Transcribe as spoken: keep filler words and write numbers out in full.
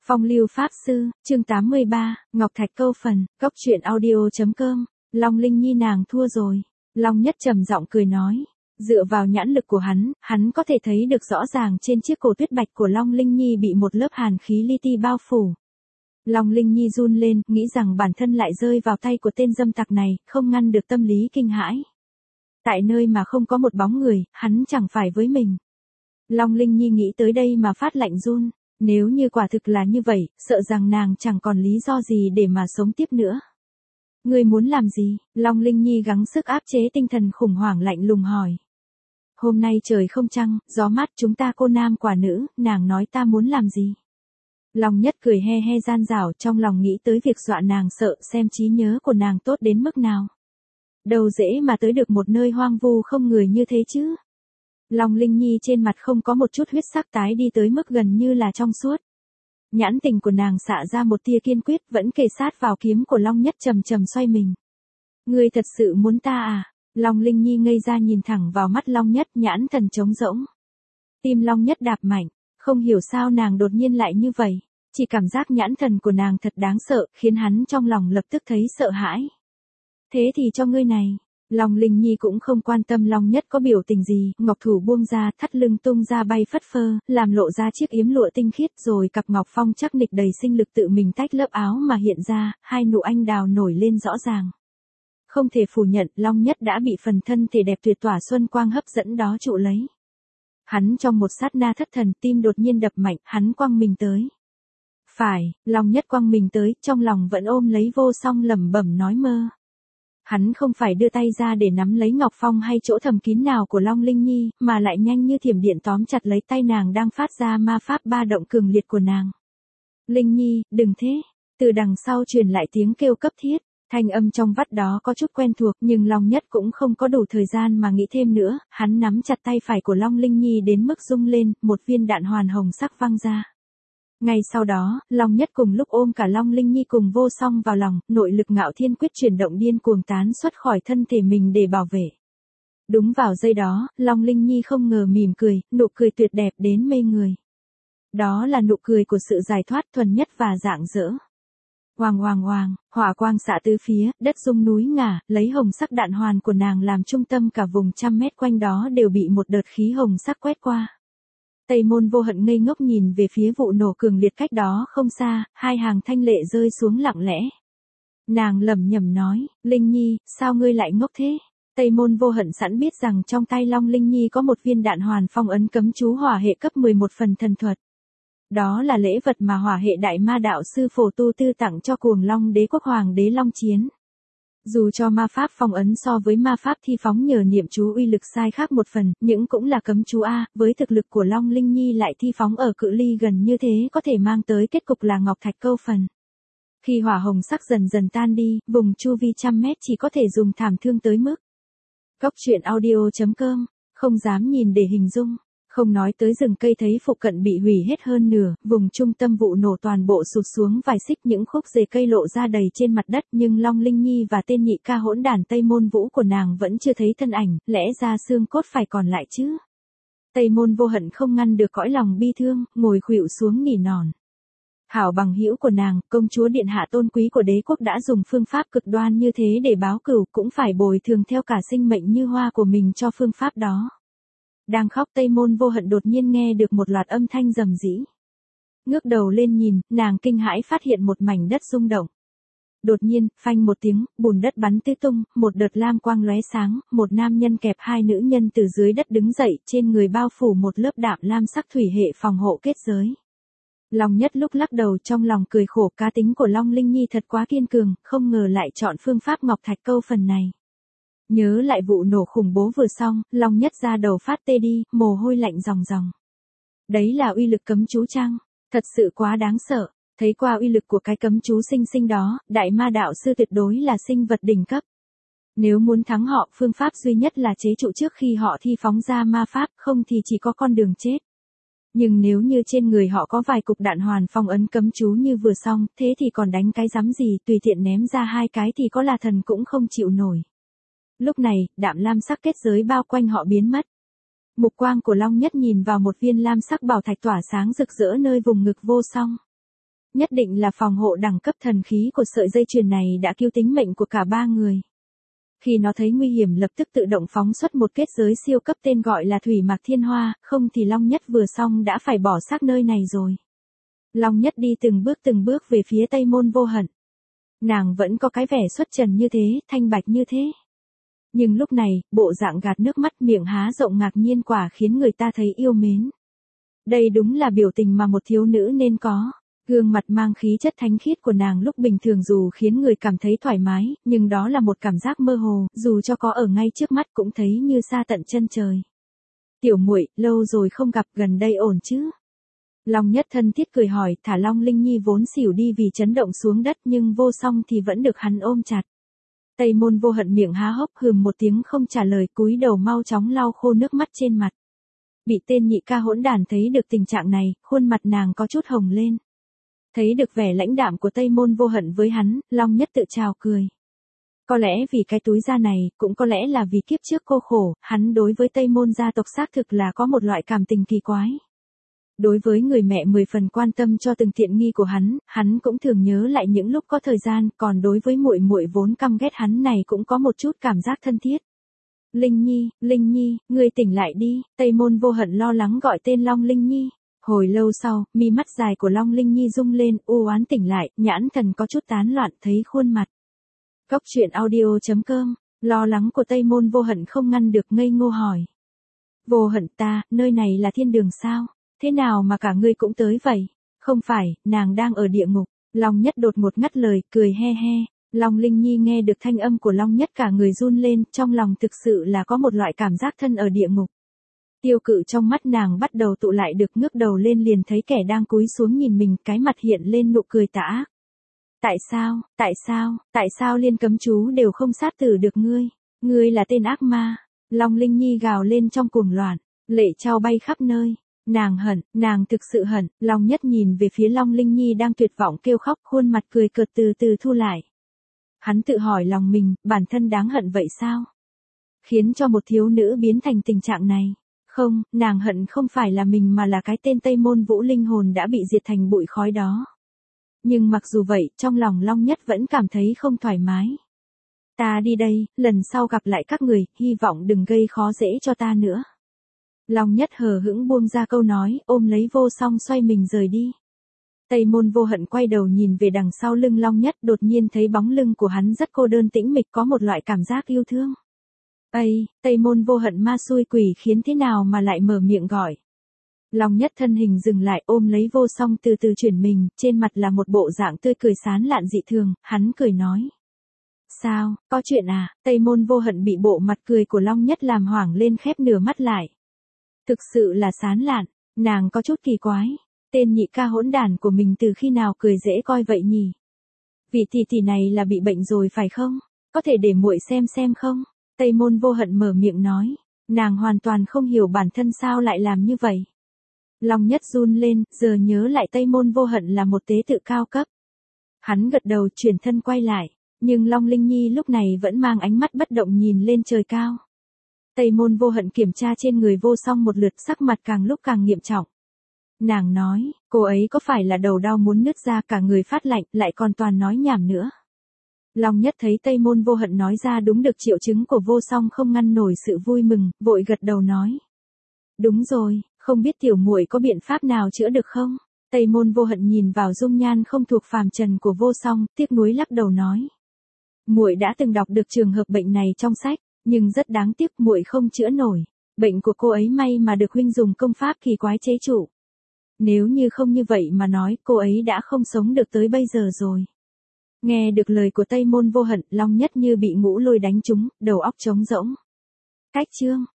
Phong lưu pháp sư, chương tám mươi ba, Ngọc Thạch câu phần, cốc truyện audio.com, Long Linh Nhi nàng thua rồi. Long Nhất trầm giọng cười nói, dựa vào nhãn lực của hắn, hắn có thể thấy được rõ ràng trên chiếc cổ tuyết bạch của Long Linh Nhi bị một lớp hàn khí li ti bao phủ. Long Linh Nhi run lên, nghĩ rằng bản thân lại rơi vào tay của tên dâm tặc này, không ngăn được tâm lý kinh hãi. Tại nơi mà không có một bóng người, hắn chẳng phải với mình. Long Linh Nhi nghĩ tới đây mà phát lạnh run. Nếu như quả thực là như vậy, sợ rằng nàng chẳng còn lý do gì để mà sống tiếp nữa. Ngươi muốn làm gì? Long Linh Nhi gắng sức áp chế tinh thần khủng hoảng lạnh lùng hỏi. Hôm nay trời không trăng, gió mát, chúng ta cô nam quả nữ, nàng nói ta muốn làm gì? Long Nhất cười he he gian dảo, trong lòng nghĩ tới việc dọa nàng sợ xem trí nhớ của nàng tốt đến mức nào. Đâu dễ mà tới được một nơi hoang vu không người như thế chứ. Long Linh Nhi trên mặt không có một chút huyết sắc tái đi tới mức gần như là trong suốt. Nhãn tình của nàng xạ ra một tia kiên quyết, vẫn kề sát vào kiếm của Long Nhất trầm trầm xoay mình. Ngươi thật sự muốn ta à? Long Linh Nhi ngây ra nhìn thẳng vào mắt Long Nhất, nhãn thần trống rỗng. Tim Long Nhất đạp mạnh, không hiểu sao nàng đột nhiên lại như vậy. Chỉ cảm giác nhãn thần của nàng thật đáng sợ, khiến hắn trong lòng lập tức thấy sợ hãi. Thế thì cho ngươi này. Long Linh Nhi cũng không quan tâm Long Nhất có biểu tình gì, ngọc thủ buông ra, thắt lưng tung ra bay phất phơ, làm lộ ra chiếc yếm lụa tinh khiết, rồi cặp ngọc phong chắc nịch đầy sinh lực tự mình tách lớp áo mà hiện ra, hai nụ anh đào nổi lên rõ ràng. Không thể phủ nhận, Long Nhất đã bị phần thân thể đẹp tuyệt tỏa xuân quang hấp dẫn đó trụ lấy. Hắn trong một sát na thất thần, tim đột nhiên đập mạnh, hắn quăng mình tới. Phải, Long Nhất quăng mình tới, trong lòng vẫn ôm lấy vô song lẩm bẩm nói mơ. Hắn không phải đưa tay ra để nắm lấy ngọc phong hay chỗ thầm kín nào của Long Linh Nhi, mà lại nhanh như thiểm điện tóm chặt lấy tay nàng đang phát ra ma pháp ba động cường liệt của nàng. Linh Nhi, đừng thế. Từ đằng sau truyền lại tiếng kêu cấp thiết, thanh âm trong vắt đó có chút quen thuộc, nhưng Long Nhất cũng không có đủ thời gian mà nghĩ thêm nữa, hắn nắm chặt tay phải của Long Linh Nhi đến mức rung lên, một viên đạn hoàn hồng sắc văng ra. Ngay sau đó, Long Nhất cùng lúc ôm cả Long Linh Nhi cùng vô song vào lòng, nội lực ngạo thiên quyết chuyển động điên cuồng tán xuất khỏi thân thể mình để bảo vệ. Đúng vào giây đó, Long Linh Nhi không ngờ mỉm cười, nụ cười tuyệt đẹp đến mê người. Đó là nụ cười của sự giải thoát thuần nhất và rạng rỡ. Hoàng hoàng hoàng, hỏa quang xạ tứ phía, đất rung núi ngả, lấy hồng sắc đạn hoàn của nàng làm trung tâm, cả vùng trăm mét quanh đó đều bị một đợt khí hồng sắc quét qua. Tây Môn Vô Hận ngây ngốc nhìn về phía vụ nổ cường liệt cách đó không xa, hai hàng thanh lệ rơi xuống lặng lẽ. Nàng lẩm nhẩm nói, Linh Nhi, sao ngươi lại ngốc thế? Tây Môn Vô Hận sẵn biết rằng trong tay Long Linh Nhi có một viên đạn hoàn phong ấn cấm chú hỏa hệ cấp mười một phần thần thuật. Đó là lễ vật mà hỏa hệ đại ma đạo sư Phổ Tu Tư tặng cho Cuồng Long Đế quốc Hoàng đế Long Chiến. Dù cho ma pháp phong ấn so với ma pháp thi phóng nhờ niệm chú uy lực sai khác một phần, nhưng cũng là cấm chú A, với thực lực của Long Linh Nhi lại thi phóng ở cự ly gần như thế có thể mang tới kết cục là ngọc thạch câu phần. Khi hỏa hồng sắc dần dần tan đi, vùng chu vi trăm mét chỉ có thể dùng thảm thương tới mức. Cốc truyện audio.com, không dám nhìn để hình dung. Không nói tới rừng cây thấy phụ cận bị hủy hết hơn nửa, vùng trung tâm vụ nổ toàn bộ sụt xuống vài xích, những khúc rễ cây lộ ra đầy trên mặt đất, nhưng Long Linh Nhi và tên nhị ca hỗn đản Tây Môn Vũ của nàng vẫn chưa thấy thân ảnh, lẽ ra xương cốt phải còn lại chứ. Tây Môn Vô Hận không ngăn được cõi lòng bi thương, ngồi khuỵu xuống nỉ nòn. Hảo bằng hữu của nàng, công chúa điện hạ tôn quý của đế quốc đã dùng phương pháp cực đoan như thế để báo cửu, cũng phải bồi thường theo cả sinh mệnh như hoa của mình cho phương pháp đó. Đang khóc, Tây Môn Vô Hận đột nhiên nghe được một loạt âm thanh rầm rĩ. Ngước đầu lên nhìn, nàng kinh hãi phát hiện một mảnh đất rung động. Đột nhiên, phanh một tiếng, bùn đất bắn tứ tung, một đợt lam quang lóe sáng, một nam nhân kẹp hai nữ nhân từ dưới đất đứng dậy, trên người bao phủ một lớp đạm lam sắc thủy hệ phòng hộ kết giới. Long Nhất lúc lắc đầu trong lòng cười khổ, cá tính của Long Linh Nhi thật quá kiên cường, không ngờ lại chọn phương pháp ngọc thạch câu phần này. Nhớ lại vụ nổ khủng bố vừa xong, Long Nhất ra đầu phát tê đi, mồ hôi lạnh ròng ròng. Đấy là uy lực cấm chú chăng? Thật sự quá đáng sợ. Thấy qua uy lực của cái cấm chú sinh sinh đó, đại ma đạo sư tuyệt đối là sinh vật đỉnh cấp. Nếu muốn thắng họ, phương pháp duy nhất là chế trụ trước khi họ thi phóng ra ma pháp, không thì chỉ có con đường chết. Nhưng nếu như trên người họ có vài cục đạn hoàn phong ấn cấm chú như vừa xong, thế thì còn đánh cái rắm gì, tùy tiện ném ra hai cái thì có là thần cũng không chịu nổi. Lúc này, đạm lam sắc kết giới bao quanh họ biến mất. Mục quang của Long Nhất nhìn vào một viên lam sắc bảo thạch tỏa sáng rực rỡ nơi vùng ngực vô song. Nhất định là phòng hộ đẳng cấp thần khí của sợi dây chuyền này đã cứu tính mệnh của cả ba người. Khi nó thấy nguy hiểm lập tức tự động phóng xuất một kết giới siêu cấp tên gọi là Thủy Mạc Thiên Hoa, không thì Long Nhất vừa xong đã phải bỏ xác nơi này rồi. Long Nhất đi từng bước từng bước về phía Tây Môn Vô Hận. Nàng vẫn có cái vẻ xuất trần như thế, thanh bạch như thế. Nhưng lúc này, bộ dạng gạt nước mắt miệng há rộng ngạc nhiên quả khiến người ta thấy yêu mến. Đây đúng là biểu tình mà một thiếu nữ nên có. Gương mặt mang khí chất thánh khiết của nàng lúc bình thường dù khiến người cảm thấy thoải mái, nhưng đó là một cảm giác mơ hồ, dù cho có ở ngay trước mắt cũng thấy như xa tận chân trời. Tiểu muội, lâu rồi không gặp, gần đây ổn chứ? Long Nhất thân thiết cười hỏi, thả Long Linh Nhi vốn xỉu đi vì chấn động xuống đất nhưng Vô Song thì vẫn được hắn ôm chặt. Tây Môn Vô Hận miệng há hốc hừm một tiếng không trả lời, cúi đầu mau chóng lau khô nước mắt trên mặt. Bị tên nhị ca hỗn đản thấy được tình trạng này, khuôn mặt nàng có chút hồng lên. Thấy được vẻ lãnh đạm của Tây Môn Vô Hận với hắn, Long Nhất tự chào cười. Có lẽ vì cái túi da này, cũng có lẽ là vì kiếp trước cô khổ, hắn đối với Tây Môn gia tộc xác thực là có một loại cảm tình kỳ quái. Đối với người mẹ mười phần quan tâm cho từng tiện nghi của hắn, hắn cũng thường nhớ lại những lúc có thời gian, còn đối với muội muội vốn căm ghét hắn này cũng có một chút cảm giác thân thiết. Linh Nhi, Linh Nhi, ngươi tỉnh lại đi, Tây Môn Vô Hận lo lắng gọi tên Long Linh Nhi. Hồi lâu sau, mi mắt dài của Long Linh Nhi rung lên, u oán tỉnh lại, nhãn thần có chút tán loạn, thấy khuôn mặt. Cốc truyện audio chấm com, lo lắng của Tây Môn Vô Hận không ngăn được ngây ngô hỏi. Vô Hận ta, nơi này là thiên đường sao? Thế nào mà cả ngươi cũng tới vậy? Không phải, nàng đang ở địa ngục. Long Nhất đột ngột ngắt lời, cười he he. Long Linh Nhi nghe được thanh âm của Long Nhất cả người run lên, trong lòng thực sự là có một loại cảm giác thân ở địa ngục. Tiêu cự trong mắt nàng bắt đầu tụ lại được, ngước đầu lên liền thấy kẻ đang cúi xuống nhìn mình, cái mặt hiện lên nụ cười tà ác. Tại sao, tại sao, tại sao liên cấm chú đều không sát tử được ngươi? Ngươi là tên ác ma. Long Linh Nhi gào lên trong cuồng loạn, lệ trao bay khắp nơi. Nàng hận, nàng thực sự hận. Long Nhất nhìn về phía Long Linh Nhi đang tuyệt vọng kêu khóc, khuôn mặt cười cợt từ từ thu lại. Hắn tự hỏi lòng mình, bản thân đáng hận vậy sao? Khiến cho một thiếu nữ biến thành tình trạng này. Không, nàng hận không phải là mình mà là cái tên Tây Môn Vũ linh hồn đã bị diệt thành bụi khói đó. Nhưng mặc dù vậy, trong lòng Long Nhất vẫn cảm thấy không thoải mái. Ta đi đây, lần sau gặp lại các người, hy vọng đừng gây khó dễ cho ta nữa. Long Nhất hờ hững buông ra câu nói, ôm lấy Vô Song xoay mình rời đi. Tây Môn Vô Hận quay đầu nhìn về đằng sau lưng Long Nhất, đột nhiên thấy bóng lưng của hắn rất cô đơn tĩnh mịch, có một loại cảm giác yêu thương. Ây, Tây Môn Vô Hận ma xui quỷ khiến thế nào mà lại mở miệng gọi. Long Nhất thân hình dừng lại, ôm lấy Vô Song từ từ chuyển mình, trên mặt là một bộ dạng tươi cười sán lạn dị thường, hắn cười nói. Sao, có chuyện à? Tây Môn Vô Hận bị bộ mặt cười của Long Nhất làm hoảng lên, khép nửa mắt lại. Thực sự là sán lạn, nàng có chút kỳ quái, tên nhị ca hỗn đản của mình từ khi nào cười dễ coi vậy nhỉ? Vị tỷ tỷ này là bị bệnh rồi phải không? Có thể để muội xem xem không? Tây Môn Vô Hận mở miệng nói, nàng hoàn toàn không hiểu bản thân sao lại làm như vậy. Long Nhất run lên, giờ nhớ lại Tây Môn Vô Hận là một tế tự cao cấp. Hắn gật đầu chuyển thân quay lại, nhưng Long Linh Nhi lúc này vẫn mang ánh mắt bất động nhìn lên trời cao. Tây Môn Vô Hận kiểm tra trên người Vô Song một lượt, sắc mặt càng lúc càng nghiêm trọng. Nàng nói, cô ấy có phải là đầu đau muốn nứt ra, cả người phát lạnh, lại còn toàn nói nhảm nữa. Long Nhất thấy Tây Môn Vô Hận nói ra đúng được triệu chứng của Vô Song không ngăn nổi sự vui mừng, vội gật đầu nói. Đúng rồi, không biết tiểu muội có biện pháp nào chữa được không? Tây Môn Vô Hận nhìn vào dung nhan không thuộc phàm trần của Vô Song, tiếc nuối lắc đầu nói. Muội đã từng đọc được trường hợp bệnh này trong sách, nhưng rất đáng tiếc muội không chữa nổi. Bệnh của cô ấy may mà được huynh dùng công pháp kỳ quái chế trụ. Nếu như không như vậy mà nói, cô ấy đã không sống được tới bây giờ rồi. Nghe được lời của Tây Môn Vô Hận, Long Nhất như bị ngũ lôi đánh trúng, đầu óc trống rỗng. Cách chương